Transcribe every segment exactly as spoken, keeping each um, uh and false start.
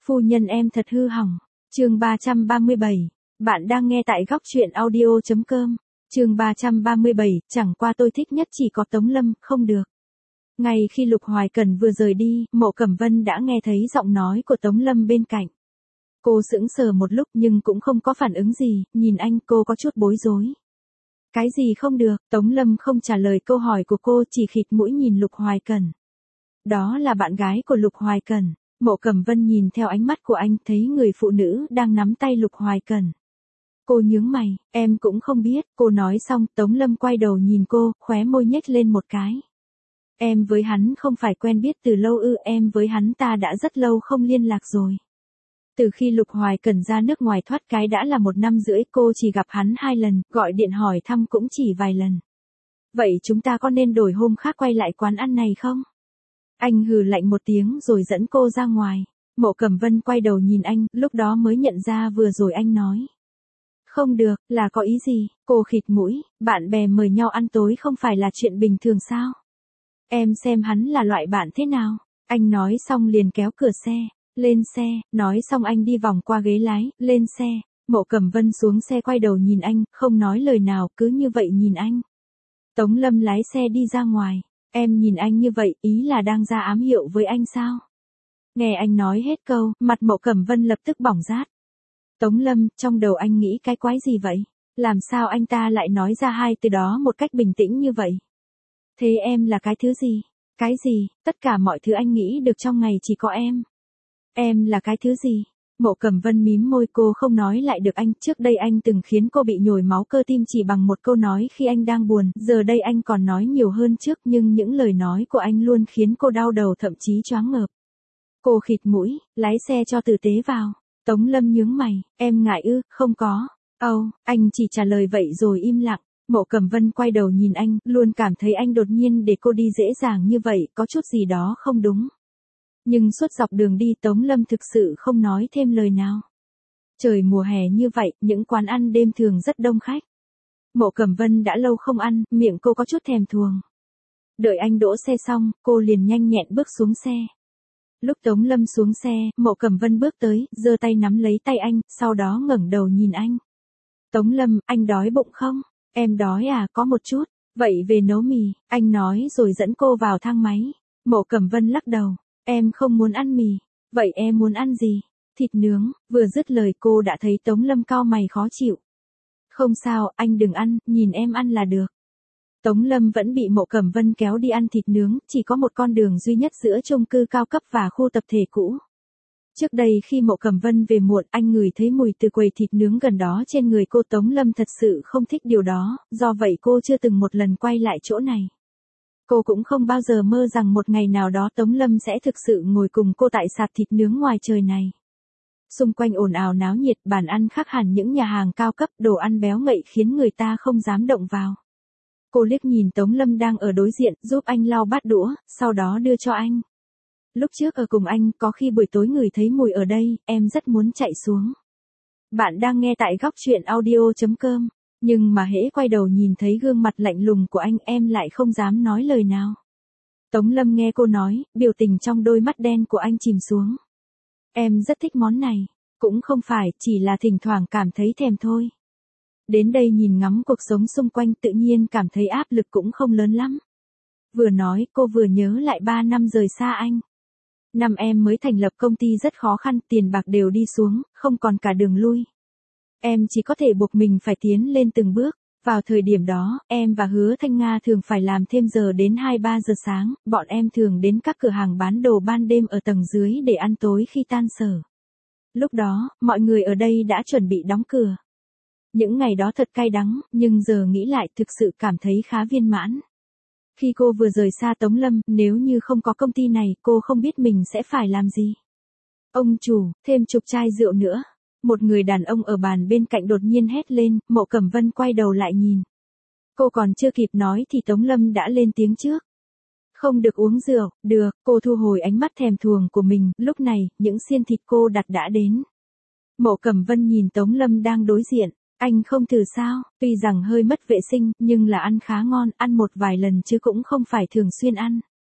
Phu nhân em thật hư hỏng. Chương ba trăm ba mươi bảy. Bạn đang nghe tại góc truyện audio chấm com. Chương ba trăm ba mươi bảy, chẳng qua tôi thích nhất chỉ có Tống Lâm, không được. Ngay khi Lục Hoài Cẩn vừa rời đi, Mộ Cẩm Vân đã nghe thấy giọng nói của Tống Lâm bên cạnh. Cô sững sờ một lúc nhưng cũng không có phản ứng gì, nhìn anh cô có chút bối rối. Cái gì không được? Tống Lâm không trả lời câu hỏi của cô, chỉ khịt mũi nhìn Lục Hoài Cẩn. Đó là bạn gái của Lục Hoài Cẩn. Mộ Cẩm Vân nhìn theo ánh mắt của anh, thấy người phụ nữ đang nắm tay Lục Hoài Cẩn. Cô nhướng mày, em cũng không biết. Cô nói xong, Tống Lâm quay đầu nhìn cô, khóe môi nhếch lên một cái. Em với hắn không phải quen biết từ lâu ư? Em với hắn ta đã rất lâu không liên lạc rồi. Từ khi Lục Hoài Cẩn ra nước ngoài thoát cái đã là một năm rưỡi, cô chỉ gặp hắn hai lần, gọi điện hỏi thăm cũng chỉ vài lần. Vậy chúng ta có nên đổi hôm khác quay lại quán ăn này không? Anh hừ lạnh một tiếng rồi dẫn cô ra ngoài. Mộ Cẩm Vân quay đầu nhìn anh, lúc đó mới nhận ra vừa rồi anh nói. Không được, là có ý gì? Cô khịt mũi, bạn bè mời nhau ăn tối không phải là chuyện bình thường sao? Em xem hắn là loại bạn thế nào? Anh nói xong liền kéo cửa xe. Lên xe, nói xong anh đi vòng qua ghế lái, lên xe. Mộ Cẩm Vân xuống xe quay đầu nhìn anh, không nói lời nào, cứ như vậy nhìn anh. Tống Lâm lái xe đi ra ngoài. Em nhìn anh như vậy, ý là đang ra ám hiệu với anh sao? Nghe anh nói hết câu, mặt Mộ Cẩm Vân lập tức bỏng rát. Tống Lâm, trong đầu anh nghĩ cái quái gì vậy? Làm sao anh ta lại nói ra hai từ đó một cách bình tĩnh như vậy? Thế em là cái thứ gì? Cái gì? Tất cả mọi thứ anh nghĩ được trong ngày chỉ có em. Em là cái thứ gì? Mộ Cẩm Vân mím môi, cô không nói lại được anh. Trước đây anh từng khiến cô bị nhồi máu cơ tim chỉ bằng một câu nói khi anh đang buồn. Giờ đây anh còn nói nhiều hơn trước, nhưng những lời nói của anh luôn khiến cô đau đầu, thậm chí choáng ngợp. Cô khịt mũi, lái xe cho tử tế vào. Tống Lâm nhướng mày, em ngại ư? Không có. Âu, oh, anh chỉ trả lời vậy rồi im lặng. Mộ Cẩm Vân quay đầu nhìn anh, luôn cảm thấy anh đột nhiên để cô đi dễ dàng như vậy, có chút gì đó không đúng. Nhưng suốt dọc đường đi Tống Lâm thực sự không nói thêm lời nào. Trời mùa hè như vậy, những quán ăn đêm thường rất đông khách. Mộ Cẩm Vân đã lâu không ăn, miệng cô có chút thèm thuồng. Đợi anh đỗ xe xong, cô liền nhanh nhẹn bước xuống xe. Lúc Tống Lâm xuống xe, Mộ Cẩm Vân bước tới, giơ tay nắm lấy tay anh, sau đó ngẩng đầu nhìn anh. Tống Lâm, anh đói bụng không? Em đói à, có một chút. Vậy về nấu mì, anh nói rồi dẫn cô vào thang máy. Mộ Cẩm Vân lắc đầu. Em không muốn ăn mì. Vậy em muốn ăn gì? Thịt nướng. Vừa dứt lời cô đã thấy Tống Lâm cau mày khó chịu. Không sao, anh đừng ăn, nhìn em ăn là được. Tống Lâm vẫn bị Mộ Cẩm Vân kéo đi ăn thịt nướng, chỉ có một con đường duy nhất giữa chung cư cao cấp và khu tập thể cũ. Trước đây khi Mộ Cẩm Vân về muộn, anh ngửi thấy mùi từ quầy thịt nướng gần đó trên người cô. Tống Lâm thật sự không thích điều đó, do vậy cô chưa từng một lần quay lại chỗ này. Cô cũng không bao giờ mơ rằng một ngày nào đó Tống Lâm sẽ thực sự ngồi cùng cô tại sạp thịt nướng ngoài trời này. Xung quanh ồn ào náo nhiệt, bàn ăn khác hẳn những nhà hàng cao cấp, đồ ăn béo ngậy khiến người ta không dám động vào. Cô liếc nhìn Tống Lâm đang ở đối diện, giúp anh lau bát đũa, sau đó đưa cho anh. Lúc trước ở cùng anh, có khi buổi tối ngửi thấy mùi ở đây, em rất muốn chạy xuống. Bạn đang nghe tại góc truyện audio chấm com. Nhưng mà hễ quay đầu nhìn thấy gương mặt lạnh lùng của anh, em lại không dám nói lời nào. Tống Lâm nghe cô nói, biểu tình trong đôi mắt đen của anh chìm xuống. Em rất thích món này. Cũng không phải, chỉ là thỉnh thoảng cảm thấy thèm thôi. Đến đây nhìn ngắm cuộc sống xung quanh tự nhiên cảm thấy áp lực cũng không lớn lắm. Vừa nói, cô vừa nhớ lại ba năm rời xa anh. Năm em mới thành lập công ty rất khó khăn, tiền bạc đều đi xuống, không còn cả đường lui. Em chỉ có thể buộc mình phải tiến lên từng bước. Vào thời điểm đó, em và Hứa Thanh Nga thường phải làm thêm giờ đến hai ba giờ sáng, bọn em thường đến các cửa hàng bán đồ ban đêm ở tầng dưới để ăn tối khi tan sở. Lúc đó, mọi người ở đây đã chuẩn bị đóng cửa. Những ngày đó thật cay đắng, nhưng giờ nghĩ lại thực sự cảm thấy khá viên mãn. Khi cô vừa rời xa Tống Lâm, nếu như không có công ty này, cô không biết mình sẽ phải làm gì. Ông chủ, thêm chục chai rượu nữa. Một người đàn ông ở bàn bên cạnh đột nhiên hét lên, Mộ Cẩm Vân quay đầu lại nhìn. Cô còn chưa kịp nói thì Tống Lâm đã lên tiếng trước. Không được uống rượu, được, cô thu hồi ánh mắt thèm thuồng của mình, lúc này, những xiên thịt cô đặt đã đến. Mộ Cẩm Vân nhìn Tống Lâm đang đối diện, anh không thử sao, tuy rằng hơi mất vệ sinh, nhưng là ăn khá ngon, ăn một vài lần chứ cũng không phải thường xuyên ăn.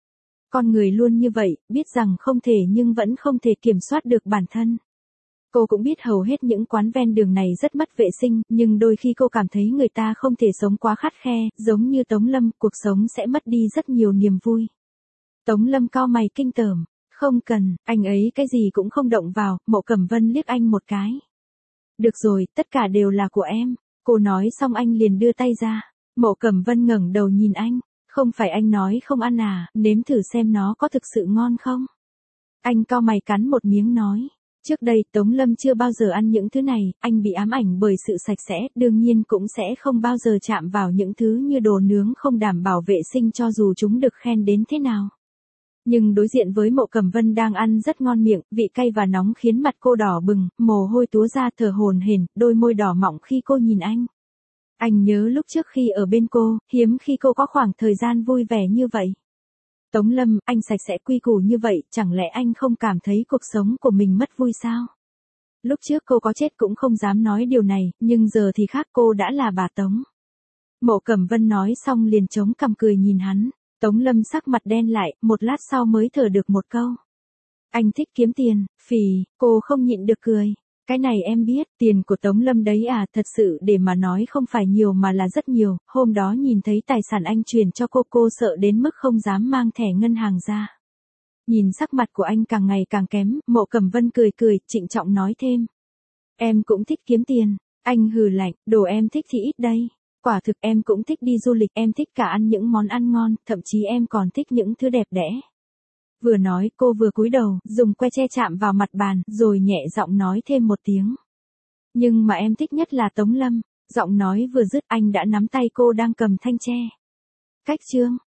Con người luôn như vậy, biết rằng không thể nhưng vẫn không thể kiểm soát được bản thân. Cô cũng biết hầu hết những quán ven đường này rất mất vệ sinh, nhưng đôi khi cô cảm thấy người ta không thể sống quá khắt khe, giống như Tống Lâm, cuộc sống sẽ mất đi rất nhiều niềm vui. Tống Lâm cau mày kinh tởm, không cần, anh ấy cái gì cũng không động vào. Mộ Cẩm Vân liếc anh một cái. Được rồi, tất cả đều là của em. Cô nói xong anh liền đưa tay ra. Mộ Cẩm Vân ngẩng đầu nhìn anh, không phải anh nói không ăn à, nếm thử xem nó có thực sự ngon không. Anh cau mày cắn một miếng nói. Trước đây Tống Lâm chưa bao giờ ăn những thứ này, anh bị ám ảnh bởi sự sạch sẽ, đương nhiên cũng sẽ không bao giờ chạm vào những thứ như đồ nướng không đảm bảo vệ sinh cho dù chúng được khen đến thế nào. Nhưng đối diện với Mộ Cẩm Vân đang ăn rất ngon miệng, vị cay và nóng khiến mặt cô đỏ bừng, mồ hôi túa ra thở hổn hển, đôi môi đỏ mọng khi cô nhìn anh. Anh nhớ lúc trước khi ở bên cô, hiếm khi cô có khoảng thời gian vui vẻ như vậy. Tống Lâm, anh sạch sẽ quy củ như vậy, chẳng lẽ anh không cảm thấy cuộc sống của mình mất vui sao? Lúc trước cô có chết cũng không dám nói điều này, nhưng giờ thì khác, cô đã là bà Tống. Mộ Cẩm Vân nói xong liền chống cằm cười nhìn hắn. Tống Lâm sắc mặt đen lại, một lát sau mới thở được một câu. Anh thích kiếm tiền, phì, cô không nhịn được cười. Cái này em biết, tiền của Tống Lâm đấy à, thật sự để mà nói không phải nhiều mà là rất nhiều. Hôm đó nhìn thấy tài sản anh truyền cho cô, cô sợ đến mức không dám mang thẻ ngân hàng ra. Nhìn sắc mặt của anh càng ngày càng kém, Mộ Cẩm Vân cười cười, trịnh trọng nói thêm. Em cũng thích kiếm tiền. Anh hừ lạnh, đồ em thích thì ít đây. Quả thực em cũng thích đi du lịch, em thích cả ăn những món ăn ngon, thậm chí em còn thích những thứ đẹp đẽ. Vừa nói cô vừa cúi đầu, dùng que che chạm vào mặt bàn, rồi nhẹ giọng nói thêm một tiếng. Nhưng mà em thích nhất là Tống Lâm. Giọng nói vừa dứt anh đã nắm tay cô đang cầm thanh tre. Cách chương